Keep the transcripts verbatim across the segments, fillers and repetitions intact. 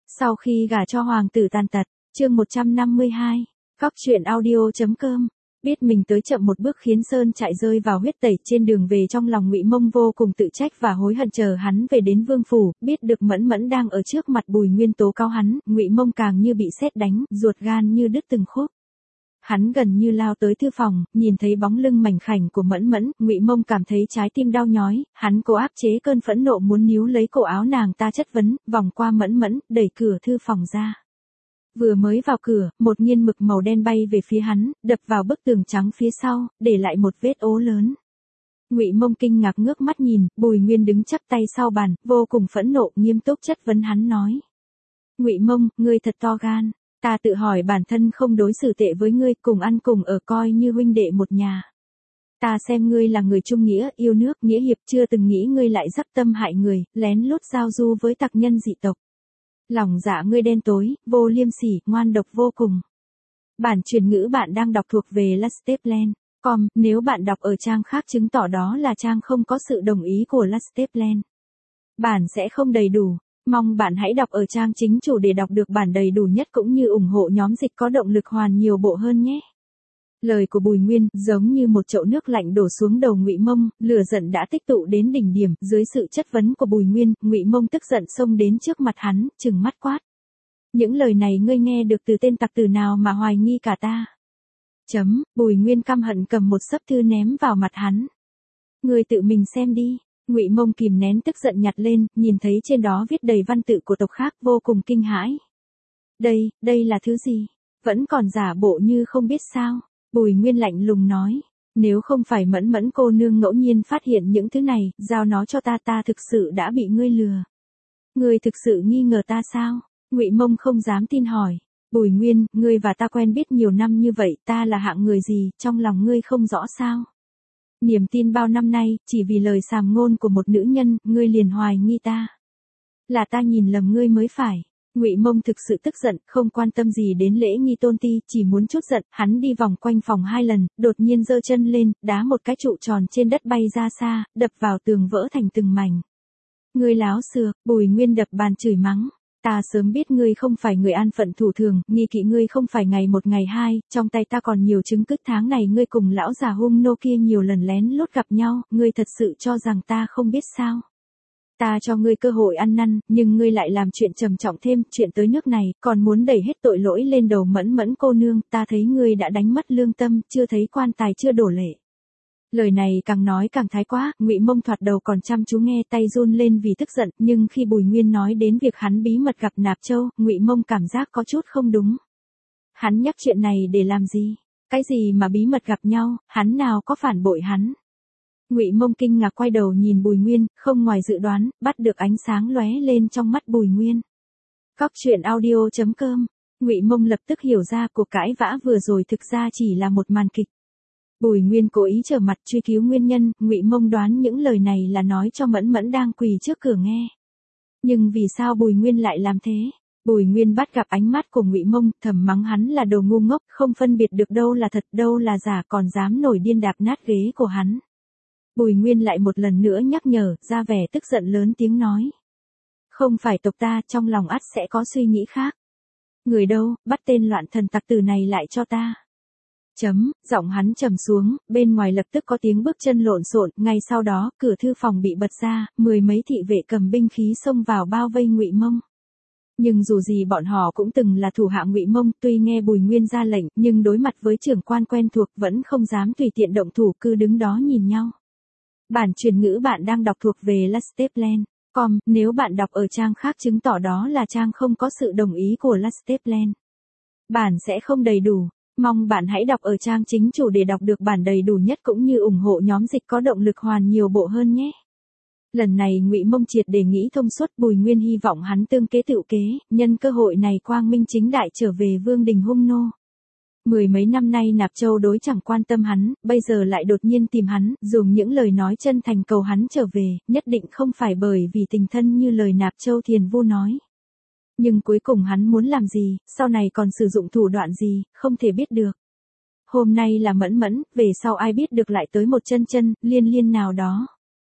Sau khi gả cho hoàng tử tàn tật, chương một trăm năm mươi hai, Cóc truyện audio.com. Biết mình tới chậm một bước khiến Sơn Trại rơi vào huyết tẩy trên đường về, trong lòng Ngụy Mông vô cùng tự trách và hối hận. Chờ hắn về đến vương phủ, biết được Mẫn Mẫn đang ở trước mặt Bùi Nguyên tố cáo hắn, Ngụy Mông càng như bị sét đánh, ruột gan như đứt từng khúc. Hắn gần như lao tới thư phòng, nhìn thấy bóng lưng mảnh khảnh của Mẫn Mẫn, Ngụy Mông cảm thấy trái tim đau nhói, hắn cố áp chế cơn phẫn nộ muốn níu lấy cổ áo nàng ta chất vấn, vòng qua Mẫn Mẫn, đẩy cửa thư phòng ra. Vừa mới vào cửa, một nghiên mực màu đen bay về phía hắn, đập vào bức tường trắng phía sau, để lại một vết ố lớn. Ngụy Mông kinh ngạc ngước mắt nhìn, Bùi Nguyên đứng chắp tay sau bàn, vô cùng phẫn nộ, nghiêm túc chất vấn hắn nói: Ngụy Mông, ngươi thật to gan. Ta tự hỏi bản thân không đối xử tệ với ngươi, cùng ăn cùng ở coi như huynh đệ một nhà. Ta xem ngươi là người trung nghĩa, yêu nước, nghĩa hiệp, chưa từng nghĩ ngươi lại dắp tâm hại người, lén lút giao du với tặc nhân dị tộc. Lòng dạ ngươi đen tối, vô liêm sỉ, ngoan độc vô cùng. Bản truyền ngữ bạn đang đọc thuộc về Lasteplan chấm com, nếu bạn đọc ở trang khác chứng tỏ đó là trang không có sự đồng ý của Lasteplan. Bản sẽ không đầy đủ. Mong bạn hãy đọc ở trang chính chủ để đọc được bản đầy đủ nhất cũng như ủng hộ nhóm dịch có động lực hoàn nhiều bộ hơn nhé. Lời của Bùi Nguyên giống như một chậu nước lạnh đổ xuống đầu Ngụy Mông, lửa giận đã tích tụ đến đỉnh điểm. Dưới sự chất vấn của Bùi Nguyên, Ngụy Mông tức giận xông đến trước mặt hắn, trừng mắt quát: Những lời này ngươi nghe được từ tên tặc tử nào mà hoài nghi cả ta? Chấm. Bùi Nguyên căm hận cầm một xấp thư ném vào mặt hắn. Ngươi tự mình xem đi. Ngụy Mông kìm nén tức giận nhặt lên, nhìn thấy trên đó viết đầy văn tự của tộc khác, vô cùng kinh hãi. Đây, đây là thứ gì? Vẫn còn giả bộ như không biết sao? Bùi Nguyên lạnh lùng nói: Nếu không phải Mẫn Mẫn cô nương ngẫu nhiên phát hiện những thứ này, giao nó cho ta, ta thực sự đã bị ngươi lừa. Ngươi thực sự nghi ngờ ta sao? Ngụy Mông không dám tin hỏi. Bùi Nguyên, ngươi và ta quen biết nhiều năm như vậy, ta là hạng người gì, trong lòng ngươi không rõ sao? Niềm tin bao năm nay, chỉ vì lời sàm ngôn của một nữ nhân, ngươi liền hoài nghi ta. Là ta nhìn lầm ngươi mới phải. Ngụy Mông thực sự tức giận, không quan tâm gì đến lễ nghi tôn ti, chỉ muốn chút giận, hắn đi vòng quanh phòng hai lần, đột nhiên giơ chân lên, đá một cái trụ tròn trên đất bay ra xa, đập vào tường vỡ thành từng mảnh. Ngươi láo xược. Bùi Nguyên đập bàn chửi mắng: Ta sớm biết ngươi không phải người an phận thủ thường, nghi kỵ ngươi không phải ngày một ngày hai, trong tay ta còn nhiều chứng cứ. Tháng này ngươi cùng lão già hung nô kia nhiều lần lén lút gặp nhau, ngươi thật sự cho rằng ta không biết sao? Ta cho ngươi cơ hội ăn năn, nhưng ngươi lại làm chuyện trầm trọng thêm, chuyện tới nước này, còn muốn đẩy hết tội lỗi lên đầu Mẫn Mẫn cô nương, ta thấy ngươi đã đánh mất lương tâm, chưa thấy quan tài chưa đổ lệ. Lời này càng nói càng thái quá, Ngụy Mông thoạt đầu còn chăm chú nghe, tay run lên vì tức giận, nhưng khi Bùi Nguyên nói đến việc hắn bí mật gặp Nạp Châu, Ngụy Mông cảm giác có chút không đúng. Hắn nhắc chuyện này để làm gì? Cái gì mà bí mật gặp nhau, hắn nào có phản bội hắn? Ngụy Mông kinh ngạc quay đầu nhìn Bùi Nguyên, không ngoài dự đoán, bắt được ánh sáng lóe lên trong mắt Bùi Nguyên. Cóc truyện audio.com. Ngụy Mông lập tức hiểu ra cuộc cãi vã vừa rồi thực ra chỉ là một màn kịch. Bùi Nguyên cố ý trở mặt truy cứu nguyên nhân, Ngụy Mông đoán những lời này là nói cho Mẫn Mẫn đang quỳ trước cửa nghe. Nhưng vì sao Bùi Nguyên lại làm thế? Bùi Nguyên bắt gặp ánh mắt của Ngụy Mông, thầm mắng hắn là đồ ngu ngốc, không phân biệt được đâu là thật, đâu là giả, còn dám nổi điên đạp nát ghế của hắn. Bùi Nguyên lại một lần nữa nhắc nhở, ra vẻ tức giận lớn tiếng nói: Không phải tộc ta, trong lòng ắt sẽ có suy nghĩ khác. Người đâu, bắt tên loạn thần tặc tử này lại cho ta. Chấm. Giọng hắn trầm xuống, bên ngoài lập tức có tiếng bước chân lộn xộn, ngay sau đó, cửa thư phòng bị bật ra, mười mấy thị vệ cầm binh khí xông vào bao vây Ngụy Mông. Nhưng dù gì bọn họ cũng từng là thủ hạ Ngụy Mông, tuy nghe Bùi Nguyên ra lệnh, nhưng đối mặt với trưởng quan quen thuộc vẫn không dám tùy tiện động thủ, cứ đứng đó nhìn nhau. Bản truyền ngữ bạn đang đọc thuộc về Lasteplan chấm com, nếu bạn đọc ở trang khác chứng tỏ đó là trang không có sự đồng ý của Lasteplan. Bản sẽ không đầy đủ. Mong bạn hãy đọc ở trang chính chủ để đọc được bản đầy đủ nhất cũng như ủng hộ nhóm dịch có động lực hoàn nhiều bộ hơn nhé. Lần này Ngụy Mông triệt để nghĩ thông suốt, Bùi Nguyên hy vọng hắn tương kế tựu kế, nhân cơ hội này quang minh chính đại trở về vương đình hung nô. Mười mấy năm nay Nạp Châu đối chẳng quan tâm hắn, bây giờ lại đột nhiên tìm hắn, dùng những lời nói chân thành cầu hắn trở về, nhất định không phải bởi vì tình thân như lời Nạp Châu Thiền Vu nói. Nhưng cuối cùng hắn muốn làm gì, sau này còn sử dụng thủ đoạn gì, không thể biết được. Hôm nay là Mẫn Mẫn, về sau ai biết được lại tới một chân chân, liên liên nào đó.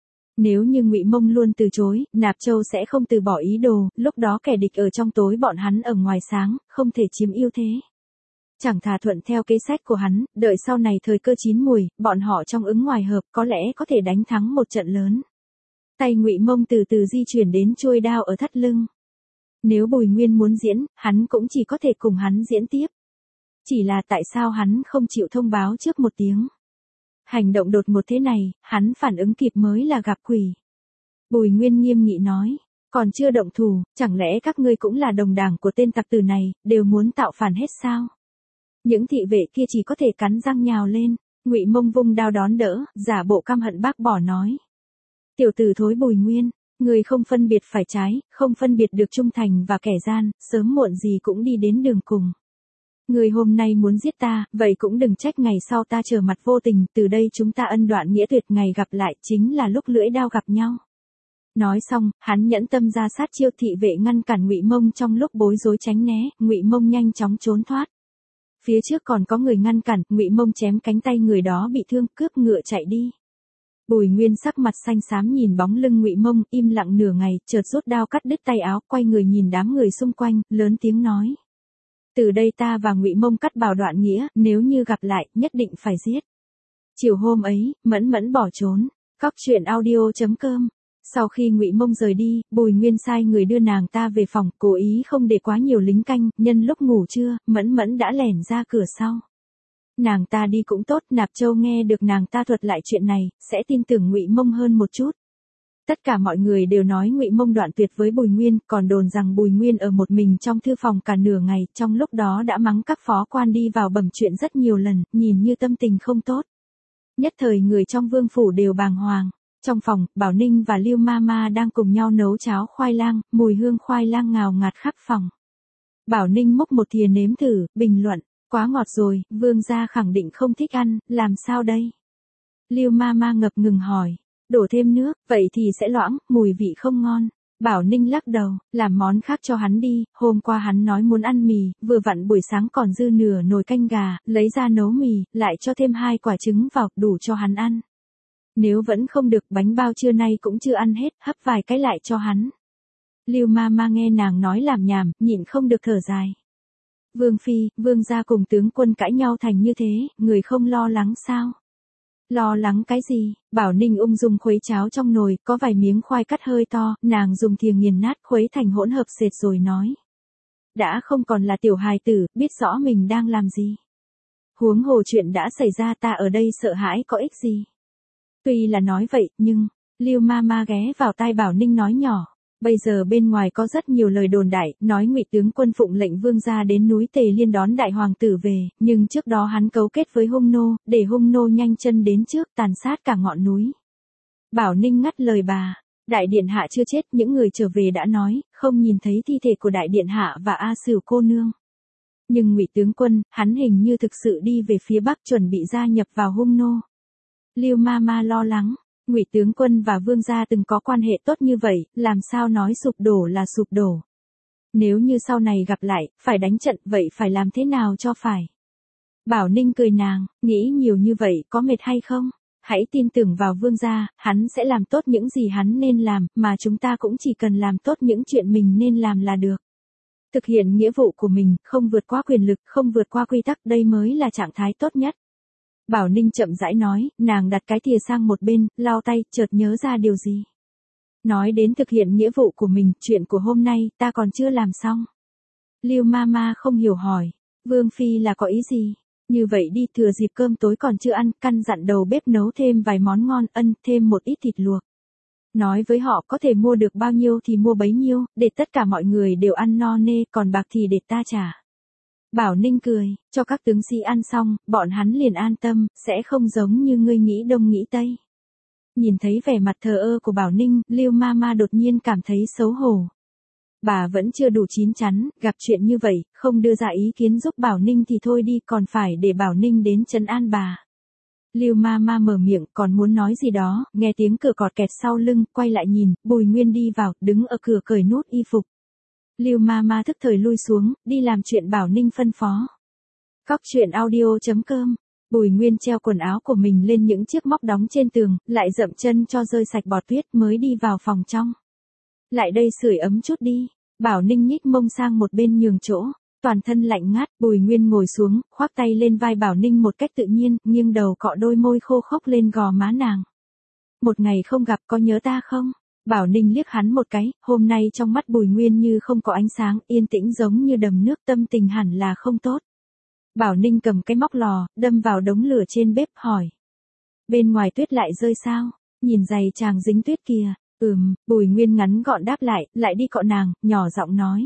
Nếu như Ngụy Mông luôn từ chối, Nạp Châu sẽ không từ bỏ ý đồ, lúc đó kẻ địch ở trong tối bọn hắn ở ngoài sáng, không thể chiếm ưu thế. Chẳng thà thuận theo kế sách của hắn, đợi sau này thời cơ chín mùi, bọn họ trong ứng ngoài hợp có lẽ có thể đánh thắng một trận lớn. Tay Ngụy Mông từ từ di chuyển đến chuôi đao ở thắt lưng. Nếu Bùi Nguyên muốn diễn, hắn cũng chỉ có thể cùng hắn diễn tiếp. Chỉ là tại sao hắn không chịu thông báo trước một tiếng. Hành động đột ngột thế này, hắn phản ứng kịp mới là gặp quỷ. Bùi Nguyên nghiêm nghị nói, còn chưa động thủ, chẳng lẽ các ngươi cũng là đồng đảng của tên tặc tử này, đều muốn tạo phản hết sao? Những thị vệ kia chỉ có thể cắn răng nhào lên, Ngụy Mông vung đao đón đỡ, giả bộ căm hận bác bỏ nói. Tiểu tử thối Bùi Nguyên, người không phân biệt phải trái, không phân biệt được trung thành và kẻ gian, sớm muộn gì cũng đi đến đường cùng. Người hôm nay muốn giết ta, vậy cũng đừng trách ngày sau ta trở mặt vô tình, từ đây chúng ta ân đoạn nghĩa tuyệt, ngày gặp lại chính là lúc lưỡi đao gặp nhau. Nói xong, hắn nhẫn tâm ra sát chiêu, thị vệ ngăn cản Ngụy Mông trong lúc bối rối tránh né, Ngụy Mông nhanh chóng trốn thoát. Phía trước còn có người ngăn cản, Ngụy Mông chém cánh tay người đó bị thương, cướp ngựa chạy đi. Bùi Nguyên sắc mặt xanh xám nhìn bóng lưng Ngụy Mông, im lặng nửa ngày, chợt rút đao cắt đứt tay áo, quay người nhìn đám người xung quanh, lớn tiếng nói. Từ đây ta và Ngụy Mông cắt bảo đoạn nghĩa, nếu như gặp lại, nhất định phải giết. Chiều hôm ấy, Mẫn Mẫn bỏ trốn. Cóc truyện audio chấm com. Sau khi Ngụy Mông rời đi, Bùi Nguyên sai người đưa nàng ta về phòng, cố ý không để quá nhiều lính canh, nhân lúc ngủ trưa, Mẫn Mẫn đã lẻn ra cửa sau. Nàng ta đi cũng tốt, Nạp Châu nghe được nàng ta thuật lại chuyện này, sẽ tin tưởng Ngụy Mông hơn một chút. Tất cả mọi người đều nói Ngụy Mông đoạn tuyệt với Bùi Nguyên, còn đồn rằng Bùi Nguyên ở một mình trong thư phòng cả nửa ngày, trong lúc đó đã mắng các phó quan đi vào bẩm chuyện rất nhiều lần, nhìn như tâm tình không tốt. Nhất thời người trong vương phủ đều bàng hoàng. Trong phòng, Bảo Ninh và Lưu Mama đang cùng nhau nấu cháo khoai lang, mùi hương khoai lang ngào ngạt khắp phòng. Bảo Ninh múc một thìa nếm thử, bình luận, quá ngọt rồi, vương gia khẳng định không thích ăn, làm sao đây? Lưu Mama ngập ngừng hỏi, đổ thêm nước, vậy thì sẽ loãng, mùi vị không ngon. Bảo Ninh lắc đầu, làm món khác cho hắn đi, hôm qua hắn nói muốn ăn mì, vừa vặn buổi sáng còn dư nửa nồi canh gà, lấy ra nấu mì, lại cho thêm hai quả trứng vào, đủ cho hắn ăn. Nếu vẫn không được, bánh bao trưa nay cũng chưa ăn hết, hấp vài cái lại cho hắn. Lưu Mama nghe nàng nói làm nhảm, nhịn không được thở dài. Vương phi, vương gia cùng tướng quân cãi nhau thành như thế, người không lo lắng sao? Lo lắng cái gì? Bảo Ninh ung dung khuấy cháo trong nồi, có vài miếng khoai cắt hơi to, nàng dùng thìa nghiền nát khuấy thành hỗn hợp sệt rồi nói. Đã không còn là tiểu hài tử, biết rõ mình đang làm gì. Huống hồ chuyện đã xảy ra, ta ở đây sợ hãi có ích gì. Tuy là nói vậy, nhưng, Lưu Mama ghé vào tai Bảo Ninh nói nhỏ. Bây giờ bên ngoài có rất nhiều lời đồn đại, nói Ngụy tướng quân phụng lệnh vương gia đến núi Tề Liên đón đại hoàng tử về, nhưng trước đó hắn cấu kết với hung nô, để hung nô nhanh chân đến trước, tàn sát cả ngọn núi. Bảo Ninh ngắt lời bà, đại điện hạ chưa chết, những người trở về đã nói, không nhìn thấy thi thể của đại điện hạ và A Sửu cô nương. Nhưng Ngụy tướng quân, hắn hình như thực sự đi về phía bắc chuẩn bị gia nhập vào hung nô. Lưu Mama lo lắng. Ngụy tướng quân và vương gia từng có quan hệ tốt như vậy, làm sao nói sụp đổ là sụp đổ. Nếu như sau này gặp lại, phải đánh trận, vậy phải làm thế nào cho phải. Bảo Ninh cười nàng, nghĩ nhiều như vậy có mệt hay không? Hãy tin tưởng vào vương gia, hắn sẽ làm tốt những gì hắn nên làm, mà chúng ta cũng chỉ cần làm tốt những chuyện mình nên làm là được. Thực hiện nghĩa vụ của mình, không vượt qua quyền lực, không vượt qua quy tắc, đây mới là trạng thái tốt nhất. Bảo Ninh chậm rãi nói, nàng đặt cái thìa sang một bên, lau tay, chợt nhớ ra điều gì. Nói đến thực hiện nghĩa vụ của mình, chuyện của hôm nay, ta còn chưa làm xong. Lưu Mama không hiểu hỏi, Vương Phi là có ý gì? Như vậy đi, thừa dịp cơm tối còn chưa ăn, căn dặn đầu bếp nấu thêm vài món ngon, ân, thêm một ít thịt luộc. Nói với họ có thể mua được bao nhiêu thì mua bấy nhiêu, để tất cả mọi người đều ăn no nê, còn bạc thì để ta trả. Bảo Ninh cười, cho các tướng sĩ ăn xong, bọn hắn liền an tâm, sẽ không giống như ngươi nghĩ đông nghĩ tây. Nhìn thấy vẻ mặt thờ ơ của Bảo Ninh, Lưu Mama đột nhiên cảm thấy xấu hổ. Bà vẫn chưa đủ chín chắn, gặp chuyện như vậy, không đưa ra ý kiến giúp Bảo Ninh thì thôi đi, còn phải để Bảo Ninh đến trấn an bà. Lưu Mama mở miệng, còn muốn nói gì đó, nghe tiếng cửa cọt kẹt sau lưng, quay lại nhìn, Bùi Nguyên đi vào, đứng ở cửa cởi nút y phục. Lưu Mama thức thời lui xuống, đi làm chuyện Bảo Ninh phân phó. Cóc truyện audio chấm com Bùi Nguyên treo quần áo của mình lên những chiếc móc đóng trên tường, lại dậm chân cho rơi sạch bọt tuyết mới đi vào phòng trong. Lại đây sưởi ấm chút đi. Bảo Ninh nhích mông sang một bên nhường chỗ. Toàn thân lạnh ngắt, Bùi Nguyên ngồi xuống, khoác tay lên vai Bảo Ninh một cách tự nhiên, nghiêng đầu cọ đôi môi khô khốc lên gò má nàng. Một ngày không gặp có nhớ ta không? Bảo Ninh liếc hắn một cái, hôm nay trong mắt Bùi Nguyên như không có ánh sáng, yên tĩnh giống như đầm nước, tâm tình hẳn là không tốt. Bảo Ninh cầm cái móc lò, đâm vào đống lửa trên bếp, hỏi. Bên ngoài tuyết lại rơi sao? Nhìn giày chàng dính tuyết kìa. Ừm, Bùi Nguyên ngắn gọn đáp lại, lại đi cọ nàng, nhỏ giọng nói.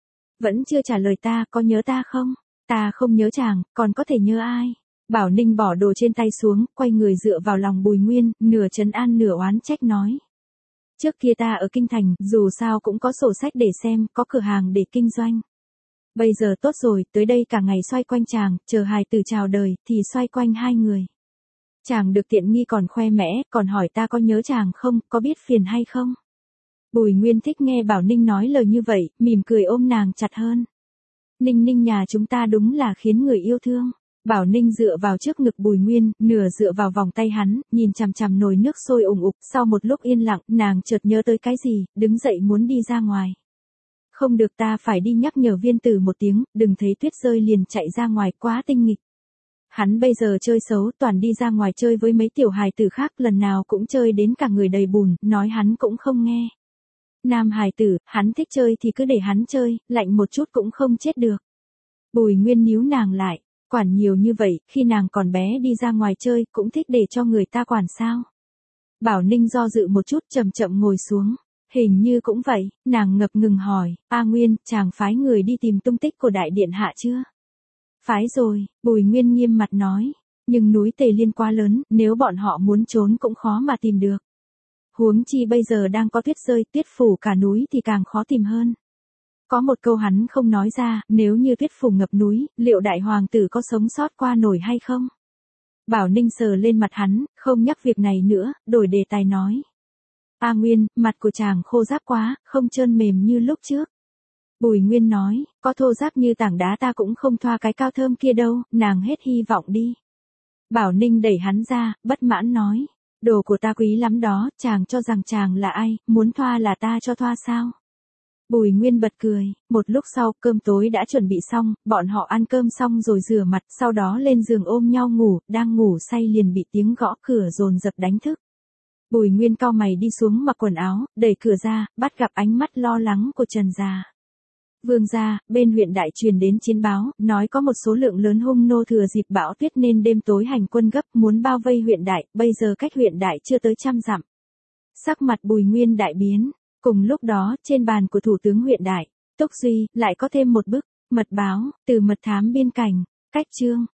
Vẫn chưa trả lời ta, có nhớ ta không? Ta không nhớ chàng, còn có thể nhớ ai? Bảo Ninh bỏ đồ trên tay xuống, quay người dựa vào lòng Bùi Nguyên, nửa trấn an nửa oán trách nói. Trước kia ta ở Kinh Thành, dù sao cũng có sổ sách để xem, có cửa hàng để kinh doanh. Bây giờ tốt rồi, tới đây cả ngày xoay quanh chàng, chờ hài tử chào đời, thì xoay quanh hai người. Chàng được tiện nghi còn khoe mẽ, còn hỏi ta có nhớ chàng không, có biết phiền hay không? Bùi Nguyên thích nghe Bảo Ninh nói lời như vậy, mỉm cười ôm nàng chặt hơn. Ninh Ninh nhà chúng ta đúng là khiến người yêu thương. Bảo Ninh dựa vào trước ngực Bùi Nguyên, nửa dựa vào vòng tay hắn, nhìn chằm chằm nồi nước sôi ủng ục, sau một lúc yên lặng, nàng chợt nhớ tới cái gì, đứng dậy muốn đi ra ngoài. Không được, ta phải đi nhắc nhở Viên Tử một tiếng, đừng thấy tuyết rơi liền chạy ra ngoài, quá tinh nghịch. Hắn bây giờ chơi xấu, toàn đi ra ngoài chơi với mấy tiểu hài tử khác, lần nào cũng chơi đến cả người đầy bùn, nói hắn cũng không nghe. Nam hài tử, hắn thích chơi thì cứ để hắn chơi, lạnh một chút cũng không chết được. Bùi Nguyên níu nàng lại, quản nhiều như vậy, khi nàng còn bé đi ra ngoài chơi, cũng thích để cho người ta quản sao. Bảo Ninh do dự một chút, chậm chậm ngồi xuống. Hình như cũng vậy, nàng ngập ngừng hỏi, A Nguyên, chàng phái người đi tìm tung tích của đại điện hạ chưa? Phái rồi, Bùi Nguyên nghiêm mặt nói, nhưng núi Tề Liên quá lớn, nếu bọn họ muốn trốn cũng khó mà tìm được. Huống chi bây giờ đang có tuyết rơi, tuyết phủ cả núi thì càng khó tìm hơn. Có một câu hắn không nói ra, nếu như tuyết phủ ngập núi, liệu đại hoàng tử có sống sót qua nổi hay không? Bảo Ninh sờ lên mặt hắn, không nhắc việc này nữa, đổi đề tài nói. A Nguyên, mặt của chàng khô ráp quá, không trơn mềm như lúc trước. Bùi Nguyên nói, có thô ráp như tảng đá ta cũng không thoa cái cao thơm kia đâu, nàng hết hy vọng đi. Bảo Ninh đẩy hắn ra, bất mãn nói, đồ của ta quý lắm đó, chàng cho rằng chàng là ai, muốn thoa là ta cho thoa sao? Bùi Nguyên bật cười, một lúc sau, cơm tối đã chuẩn bị xong, bọn họ ăn cơm xong rồi rửa mặt, sau đó lên giường ôm nhau ngủ, đang ngủ say liền bị tiếng gõ cửa dồn dập đánh thức. Bùi Nguyên cau mày đi xuống mặc quần áo, đẩy cửa ra, bắt gặp ánh mắt lo lắng của Trần gia. Vương gia, bên huyện đại truyền đến chiến báo, nói có một số lượng lớn hung nô thừa dịp bão tuyết nên đêm tối hành quân gấp muốn bao vây huyện đại, bây giờ cách huyện đại chưa tới trăm dặm. Sắc mặt Bùi Nguyên đại biến, cùng lúc đó, trên bàn của thủ tướng huyện đại, Túc Duy, lại có thêm một bức, mật báo, từ mật thám biên cảnh, cách chương.